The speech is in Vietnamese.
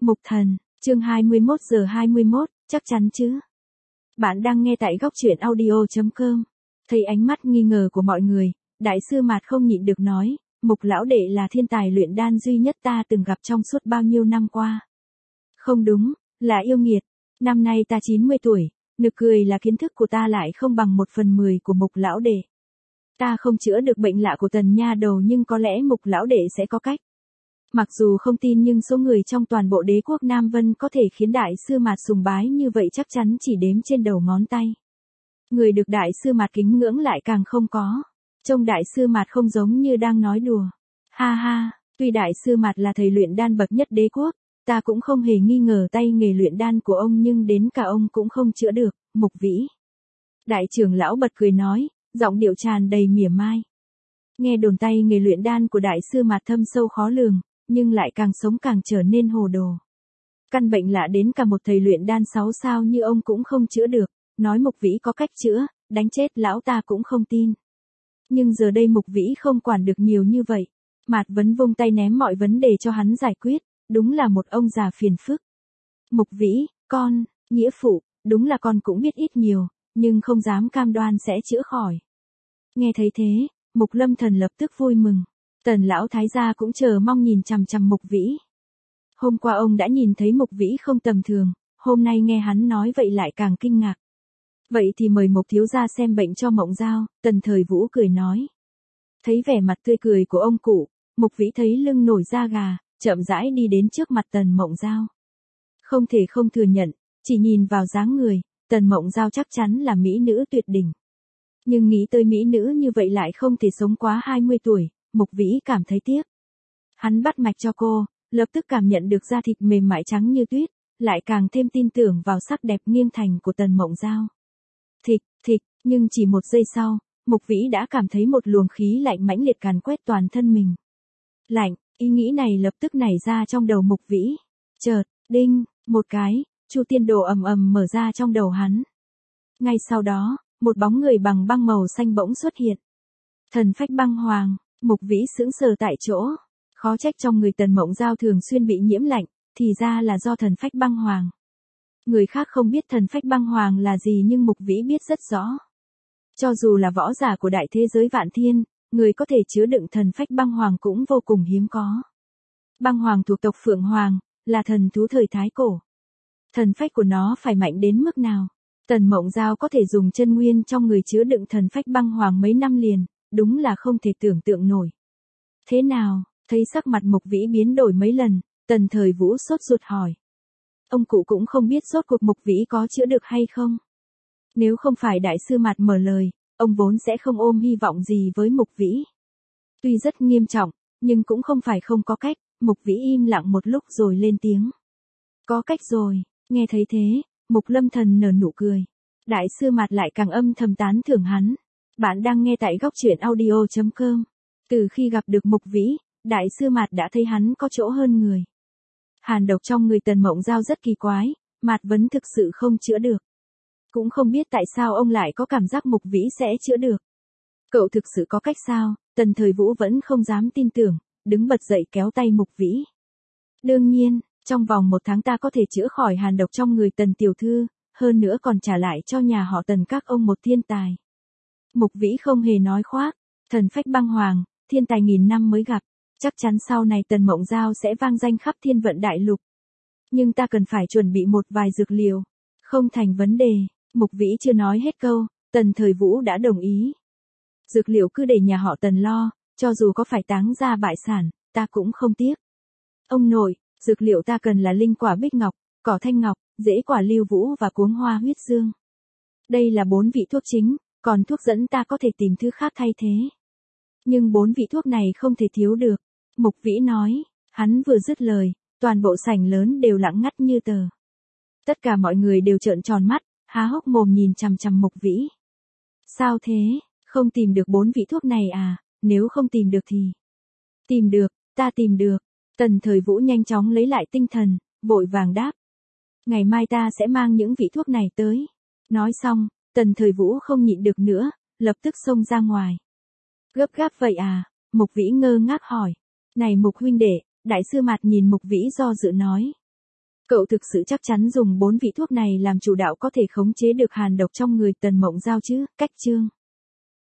Mục Thần, chương 21:21, chắc chắn chứ? Bạn đang nghe tại góc truyện audio.com. Thấy ánh mắt nghi ngờ của mọi người, đại sư Mạt không nhịn được nói, Mục lão đệ là thiên tài luyện đan duy nhất ta từng gặp trong suốt bao nhiêu năm qua. Không đúng, là yêu nghiệt. Năm nay ta 90 tuổi, nực cười là kiến thức của ta lại không bằng 1/10 của Mục lão đệ. Ta không chữa được bệnh lạ của Tần nha đầu nhưng có lẽ Mục lão đệ sẽ có cách. Mặc dù không tin nhưng số người trong toàn bộ đế quốc Nam Vân có thể khiến đại sư Mạt sùng bái như vậy chắc chắn chỉ đếm trên đầu ngón tay. Người được đại sư Mạt kính ngưỡng lại càng không có. Trông đại sư Mạt không giống như đang nói đùa. Ha ha, tuy đại sư Mạt là thầy luyện đan bậc nhất đế quốc, ta cũng không hề nghi ngờ tay nghề luyện đan của ông nhưng đến cả ông cũng không chữa được, Mục Vĩ. Đại trưởng lão bật cười nói, giọng điệu tràn đầy mỉa mai. Nghe đồn tay nghề luyện đan của đại sư Mạt thâm sâu khó lường, nhưng lại càng sống càng trở nên hồ đồ. Căn bệnh lạ đến cả một thầy luyện đan 6 sao như ông cũng không chữa được, nói Mục Vĩ có cách chữa, đánh chết lão ta cũng không tin. Nhưng giờ đây Mục Vĩ không quản được nhiều như vậy, Mạt Vấn vung tay ném mọi vấn đề cho hắn giải quyết, đúng là một ông già phiền phức. Mục Vĩ, con, nghĩa phụ, đúng là con cũng biết ít nhiều, nhưng không dám cam đoan sẽ chữa khỏi. Nghe thấy thế, Mục Lâm Thần lập tức vui mừng. Tần lão thái gia cũng chờ mong nhìn chằm chằm Mục Vĩ. Hôm qua ông đã nhìn thấy Mục Vĩ không tầm thường, hôm nay nghe hắn nói vậy lại càng kinh ngạc. Vậy thì mời Mục thiếu gia xem bệnh cho Mộng Giao, Tần Thời Vũ cười nói. Thấy vẻ mặt tươi cười của ông cụ, Mục Vĩ thấy lưng nổi da gà, chậm rãi đi đến trước mặt Tần Mộng Giao. Không thể không thừa nhận, chỉ nhìn vào dáng người, Tần Mộng Giao chắc chắn là mỹ nữ tuyệt đỉnh. Nhưng nghĩ tới mỹ nữ như vậy lại không thể sống quá 20 tuổi. Mục Vĩ cảm thấy tiếc. Hắn bắt mạch cho cô, lập tức cảm nhận được da thịt mềm mại trắng như tuyết, lại càng thêm tin tưởng vào sắc đẹp nghiêng thành của Tần Mộng Giao. Thịch, nhưng chỉ một giây sau, Mục Vĩ đã cảm thấy một luồng khí lạnh mãnh liệt càn quét toàn thân mình. Lạnh, ý nghĩ này lập tức nảy ra trong đầu Mục Vĩ. Chợt, đinh, một cái, Chu Tiên Đồ ầm ầm mở ra trong đầu hắn. Ngay sau đó, một bóng người bằng băng màu xanh bỗng xuất hiện. Thần phách băng hoàng. Mục Vĩ sững sờ tại chỗ, khó trách trong người Tần Mộng Giao thường xuyên bị nhiễm lạnh, thì ra là do thần phách băng hoàng. Người khác không biết thần phách băng hoàng là gì nhưng Mục Vĩ biết rất rõ. Cho dù là võ giả của đại thế giới vạn thiên, người có thể chứa đựng thần phách băng hoàng cũng vô cùng hiếm có. Băng hoàng thuộc tộc Phượng Hoàng, là thần thú thời Thái Cổ. Thần phách của nó phải mạnh đến mức nào? Tần Mộng Giao có thể dùng chân nguyên trong người chứa đựng thần phách băng hoàng mấy năm liền. Đúng là không thể tưởng tượng nổi. Thế nào, thấy sắc mặt Mục Vĩ biến đổi mấy lần, Tần Thời Vũ sốt ruột hỏi. Ông cụ cũng không biết rốt cuộc Mục Vĩ có chữa được hay không. Nếu không phải đại sư Mạt mở lời, ông vốn sẽ không ôm hy vọng gì với Mục Vĩ. Tuy rất nghiêm trọng, nhưng cũng không phải không có cách, Mục Vĩ im lặng một lúc rồi lên tiếng. Có cách rồi, nghe thấy thế, Mục Lâm Thần nở nụ cười. Đại sư Mạt lại càng âm thầm tán thưởng hắn. Bạn đang nghe tại góc truyện audio.com. Từ khi gặp được Mục Vĩ, đại sư Mạt đã thấy hắn có chỗ hơn người. Hàn độc trong người Tần Mộng Giao rất kỳ quái, Mạt Vấn thực sự không chữa được. Cũng không biết tại sao ông lại có cảm giác Mục Vĩ sẽ chữa được. Cậu thực sự có cách sao? Tần Thời Vũ vẫn không dám tin tưởng, đứng bật dậy kéo tay Mục Vĩ. Đương nhiên, trong vòng 1 tháng ta có thể chữa khỏi hàn độc trong người Tần tiểu thư, hơn nữa còn trả lại cho nhà họ Tần các ông một thiên tài. Mục Vĩ không hề nói khoác, thần phách băng hoàng, thiên tài nghìn năm mới gặp, chắc chắn sau này Tần Mộng Giao sẽ vang danh khắp thiên vận đại lục. Nhưng ta cần phải chuẩn bị một vài dược liệu, không thành vấn đề. Mục Vĩ chưa nói hết câu, Tần Thời Vũ đã đồng ý. Dược liệu cứ để nhà họ Tần lo, cho dù có phải táng ra bại sản, ta cũng không tiếc. Ông nội, dược liệu ta cần là linh quả bích ngọc, cỏ thanh ngọc, rễ quả lưu vũ và cuống hoa huyết dương. Đây là 4 vị thuốc chính. Còn thuốc dẫn ta có thể tìm thứ khác thay thế. Nhưng 4 vị thuốc này không thể thiếu được. Mục Vĩ nói, hắn vừa dứt lời, toàn bộ sảnh lớn đều lặng ngắt như tờ. Tất cả mọi người đều trợn tròn mắt, há hốc mồm nhìn chằm chằm Mục Vĩ. Sao thế, không tìm được 4 vị thuốc này à, nếu không tìm được thì... Tìm được, ta tìm được. Tần Thời Vũ nhanh chóng lấy lại tinh thần, vội vàng đáp. Ngày mai ta sẽ mang những vị thuốc này tới. Nói xong, Tần Thời Vũ không nhịn được nữa, lập tức xông ra ngoài. Gấp gáp vậy à? Mục Vĩ ngơ ngác hỏi. Này Mục huynh đệ, đại sư Mạt nhìn Mục Vĩ do dự nói. Cậu thực sự chắc chắn dùng 4 vị thuốc này làm chủ đạo có thể khống chế được hàn độc trong người Tần Mộng Giao chứ? Cách chương